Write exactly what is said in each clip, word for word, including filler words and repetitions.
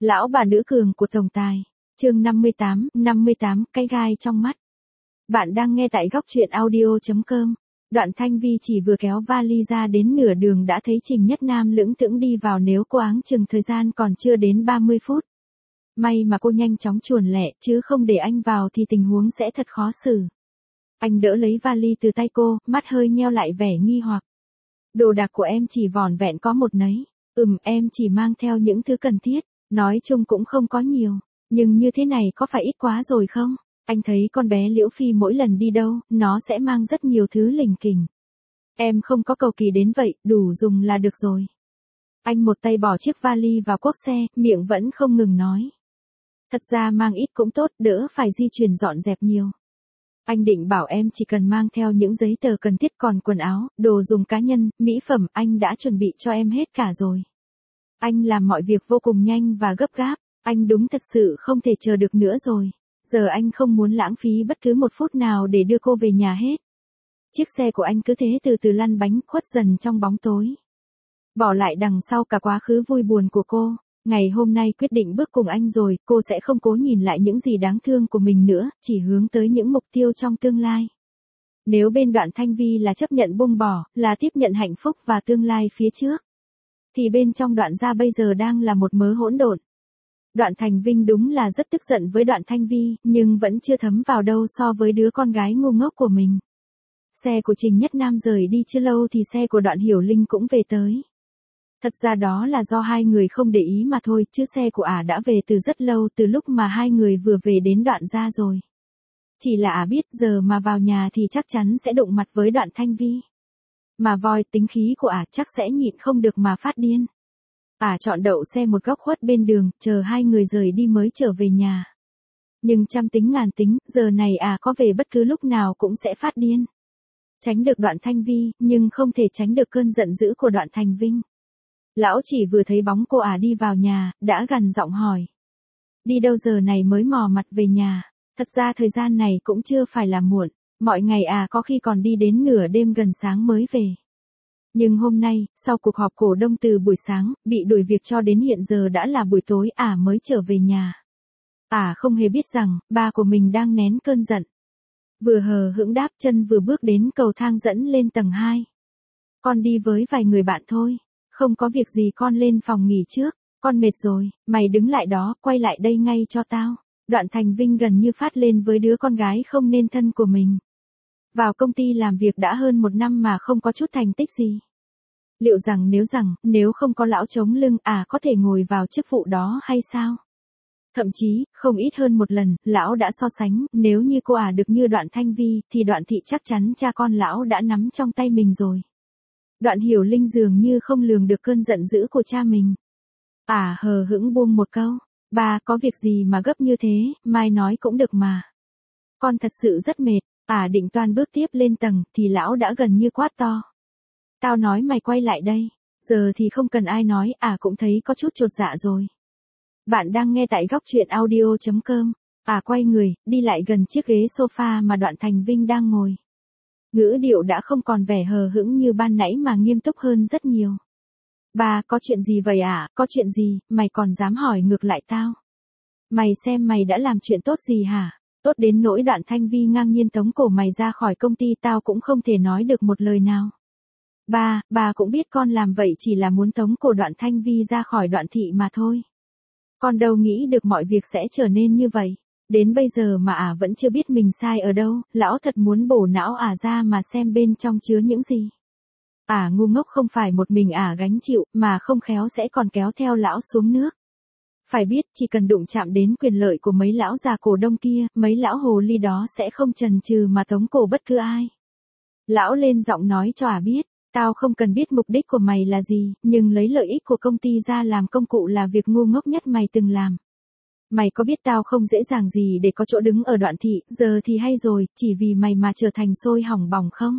Lão bà nữ cường của tổng tài. Chương năm mươi tám, năm mươi tám, cái gai trong mắt. Bạn đang nghe tại góc truyện audio chấm com. Đoạn Thanh Vi chỉ vừa kéo vali ra đến nửa đường đã thấy Trình Nhất Nam lững thững đi vào, nếu cô áng chừng thời gian còn chưa đến ba mươi phút. May mà cô nhanh chóng chuồn lẹ, chứ không để anh vào thì tình huống sẽ thật khó xử. Anh đỡ lấy vali từ tay cô, mắt hơi nheo lại vẻ nghi hoặc. Đồ đạc của em chỉ vỏn vẹn có một nấy. Ừm, em chỉ mang theo những thứ cần thiết. Nói chung cũng không có nhiều. Nhưng như thế này có phải ít quá rồi không? Anh thấy con bé Liễu Phi mỗi lần đi đâu, nó sẽ mang rất nhiều thứ lỉnh kỉnh. Em không có cầu kỳ đến vậy, đủ dùng là được rồi. Anh một tay bỏ chiếc vali vào cốp xe, miệng vẫn không ngừng nói. Thật ra mang ít cũng tốt, đỡ phải di chuyển dọn dẹp nhiều. Anh định bảo em chỉ cần mang theo những giấy tờ cần thiết, còn quần áo, đồ dùng cá nhân, mỹ phẩm anh đã chuẩn bị cho em hết cả rồi. Anh làm mọi việc vô cùng nhanh và gấp gáp, anh đúng thật sự không thể chờ được nữa rồi. Giờ anh không muốn lãng phí bất cứ một phút nào để đưa cô về nhà hết. Chiếc xe của anh cứ thế từ từ lăn bánh khuất dần trong bóng tối. Bỏ lại đằng sau cả quá khứ vui buồn của cô. Ngày hôm nay quyết định bước cùng anh rồi, cô sẽ không cố nhìn lại những gì đáng thương của mình nữa, chỉ hướng tới những mục tiêu trong tương lai. Nếu bên Đoạn Thanh Vi là chấp nhận buông bỏ, là tiếp nhận hạnh phúc và tương lai phía trước, thì bên trong Đoạn gia bây giờ đang là một mớ hỗn độn. Đoạn Thành Vinh đúng là rất tức giận với Đoạn Thanh Vi, nhưng vẫn chưa thấm vào đâu so với đứa con gái ngu ngốc của mình. Xe của Trình Nhất Nam rời đi chưa lâu thì xe của Đoạn Hiểu Linh cũng về tới. Thật ra đó là do hai người không để ý mà thôi, chứ xe của ả đã về từ rất lâu, từ lúc mà hai người vừa về đến Đoạn gia rồi. Chỉ là ả biết giờ mà vào nhà thì chắc chắn sẽ đụng mặt với Đoạn Thanh Vi. Mà voi tính khí của ả chắc sẽ nhịn không được mà phát điên. Ả chọn đậu xe một góc khuất bên đường, chờ hai người rời đi mới trở về nhà. Nhưng trăm tính ngàn tính, giờ này ả có về bất cứ lúc nào cũng sẽ phát điên. Tránh được Đoạn Thanh Vi, nhưng không thể tránh được cơn giận dữ của Đoạn Thành Vinh. Lão chỉ vừa thấy bóng cô ả đi vào nhà, đã gằn giọng hỏi. Đi đâu giờ này mới mò mặt về nhà? Thật ra thời gian này cũng chưa phải là muộn, mọi ngày ả có khi còn đi đến nửa đêm gần sáng mới về. Nhưng hôm nay, sau cuộc họp cổ đông từ buổi sáng, bị đuổi việc cho đến hiện giờ đã là buổi tối ả mới trở về nhà. Ả không hề biết rằng, ba của mình đang nén cơn giận. Vừa hờ hững đáp chân vừa bước đến cầu thang dẫn lên tầng hai. Con đi với vài người bạn thôi. Không có việc gì, con lên phòng nghỉ trước, con mệt rồi, mày đứng lại đó, quay lại đây ngay cho tao. Đoạn Thành Vinh gần như phát lên với đứa con gái không nên thân của mình. Vào công ty làm việc đã hơn một năm mà không có chút thành tích gì. Liệu rằng nếu rằng, nếu không có lão chống lưng, à có thể ngồi vào chức vụ đó hay sao? Thậm chí, không ít hơn một lần, lão đã so sánh, nếu như cô ả được như Đoạn Thanh Vi, thì Đoạn Thị chắc chắn cha con lão đã nắm trong tay mình rồi. Đoạn Hiểu Linh dường như không lường được cơn giận dữ của cha mình. Ả hờ hững buông một câu, ba có việc gì mà gấp như thế, mai nói cũng được mà. Con thật sự rất mệt. Ả định toan bước tiếp lên tầng, thì lão đã gần như quát to. Tao nói mày quay lại đây, giờ thì không cần ai nói, Ả cũng thấy có chút chột dạ rồi. Bạn đang nghe tại góc truyện audio chấm com. Ả quay người, đi lại gần chiếc ghế sofa mà Đoạn Thành Vinh đang ngồi. Ngữ điệu đã không còn vẻ hờ hững như ban nãy mà nghiêm túc hơn rất nhiều. Ba, có chuyện gì vậy ạ? À? Có chuyện gì, mày còn dám hỏi ngược lại tao? Mày xem mày đã làm chuyện tốt gì hả? Tốt đến nỗi Đoạn Thanh Vi ngang nhiên tống cổ mày ra khỏi công ty, tao cũng không thể nói được một lời nào. Ba, bà cũng biết con làm vậy chỉ là muốn tống cổ Đoạn Thanh Vi ra khỏi Đoạn Thị mà thôi. Con đâu nghĩ được mọi việc sẽ trở nên như vậy. Đến bây giờ mà ả vẫn chưa biết mình sai ở đâu, lão thật muốn bổ não ả ra mà xem bên trong chứa những gì. Ả ngu ngốc không phải một mình ả gánh chịu, mà không khéo sẽ còn kéo theo lão xuống nước. Phải biết, chỉ cần đụng chạm đến quyền lợi của mấy lão già cổ đông kia, mấy lão hồ ly đó sẽ không chần chừ mà tống cổ bất cứ ai. Lão lên giọng nói cho ả biết, tao không cần biết mục đích của mày là gì, nhưng lấy lợi ích của công ty ra làm công cụ là việc ngu ngốc nhất mày từng làm. Mày có biết tao không dễ dàng gì để có chỗ đứng ở Đoạn Thị, giờ thì hay rồi, chỉ vì mày mà trở thành sôi hỏng bỏng không?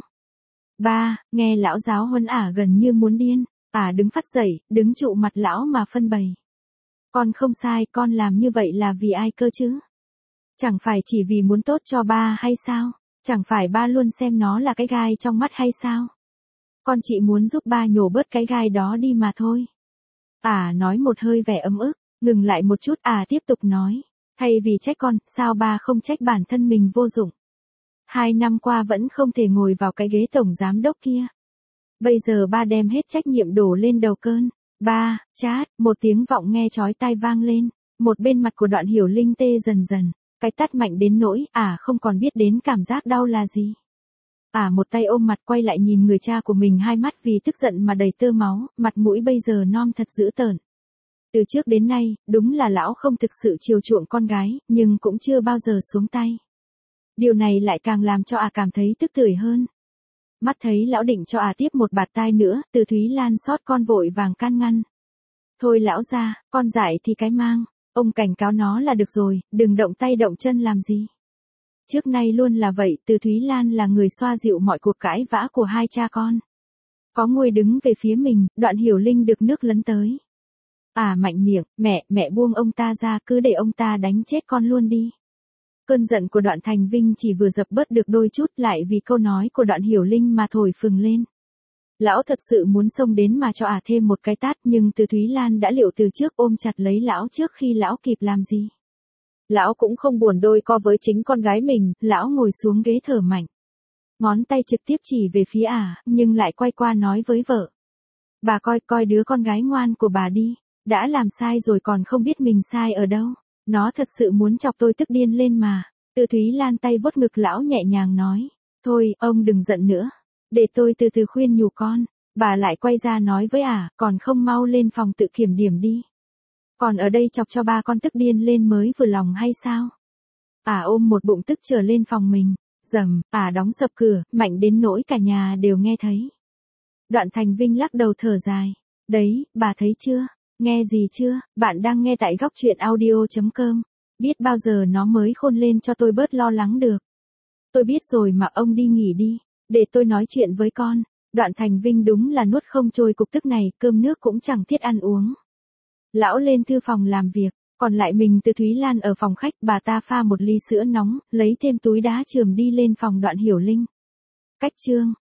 Ba, nghe lão giáo huấn ả gần như muốn điên, ả đứng phắt dậy, đứng trụ mặt lão mà phân bày. Con không sai, con làm như vậy là vì ai cơ chứ? Chẳng phải chỉ vì muốn tốt cho ba hay sao? Chẳng phải ba luôn xem nó là cái gai trong mắt hay sao? Con chỉ muốn giúp ba nhổ bớt cái gai đó đi mà thôi. Ả nói một hơi vẻ ấm ức. Ngừng lại một chút à tiếp tục nói. Thay vì trách con, sao ba không trách bản thân mình vô dụng. Hai năm qua vẫn không thể ngồi vào cái ghế tổng giám đốc kia. Bây giờ ba đem hết trách nhiệm đổ lên đầu cơn. Ba, chát, một tiếng vọng nghe chói tai vang lên. Một bên mặt của Đoạn Hiểu Linh tê dần dần. Cái tát mạnh đến nỗi, à không còn biết đến cảm giác đau là gì. À một tay ôm mặt quay lại nhìn người cha của mình, hai mắt vì tức giận mà đầy tơ máu, mặt mũi bây giờ non thật dữ tợn. Từ trước đến nay, đúng là lão không thực sự chiều chuộng con gái, nhưng cũng chưa bao giờ xuống tay. Điều này lại càng làm cho à cảm thấy tức tưởi hơn. Mắt thấy lão định cho à tiếp một bạt tai nữa, Từ Thúy Lan xót con vội vàng can ngăn. Thôi lão gia, con dại thì cái mang, ông cảnh cáo nó là được rồi, đừng động tay động chân làm gì. Trước nay luôn là vậy, Từ Thúy Lan là người xoa dịu mọi cuộc cãi vã của hai cha con. Có ngồi đứng về phía mình, Đoạn Hiểu Linh được nước lấn tới. À mạnh miệng, mẹ, mẹ buông ông ta ra, cứ để ông ta đánh chết con luôn đi. Cơn giận của Đoạn Thành Vinh chỉ vừa dập bớt được đôi chút, lại vì câu nói của Đoạn Hiểu Linh mà thổi phừng lên. Lão thật sự muốn xông đến mà cho à thêm một cái tát, nhưng Từ Thúy Lan đã liệu từ trước ôm chặt lấy lão trước khi lão kịp làm gì. Lão cũng không buồn đôi co với chính con gái mình, lão ngồi xuống ghế thở mạnh. Ngón tay trực tiếp chỉ về phía à, nhưng lại quay qua nói với vợ. Bà coi coi đứa con gái ngoan của bà đi, đã làm sai rồi còn không biết mình sai ở đâu. Nó thật sự muốn chọc tôi tức điên lên mà. Từ Thúy Lan tay vuốt ngực lão nhẹ nhàng nói. Thôi, ông đừng giận nữa. Để tôi từ từ khuyên nhủ con. Bà lại quay ra nói với à, còn không mau lên phòng tự kiểm điểm đi. Còn ở đây chọc cho ba con tức điên lên mới vừa lòng hay sao? À ôm một bụng tức trở lên phòng mình. Dầm, à đóng sập cửa, mạnh đến nỗi cả nhà đều nghe thấy. Đoạn Thành Vinh lắc đầu thở dài. Đấy, bà thấy chưa? Nghe gì chưa? Bạn đang nghe tại góc truyện audio chấm com. Biết bao giờ nó mới khôn lên cho tôi bớt lo lắng được. Tôi biết rồi mà ông đi nghỉ đi. Để tôi nói chuyện với con. Đoạn Thành Vinh đúng là nuốt không trôi cục tức này, cơm nước cũng chẳng thiết ăn uống. Lão lên thư phòng làm việc, còn lại mình Từ Thúy Lan ở phòng khách, bà ta pha một ly sữa nóng, lấy thêm túi đá chườm đi lên phòng Đoạn Hiểu Linh. Cách chương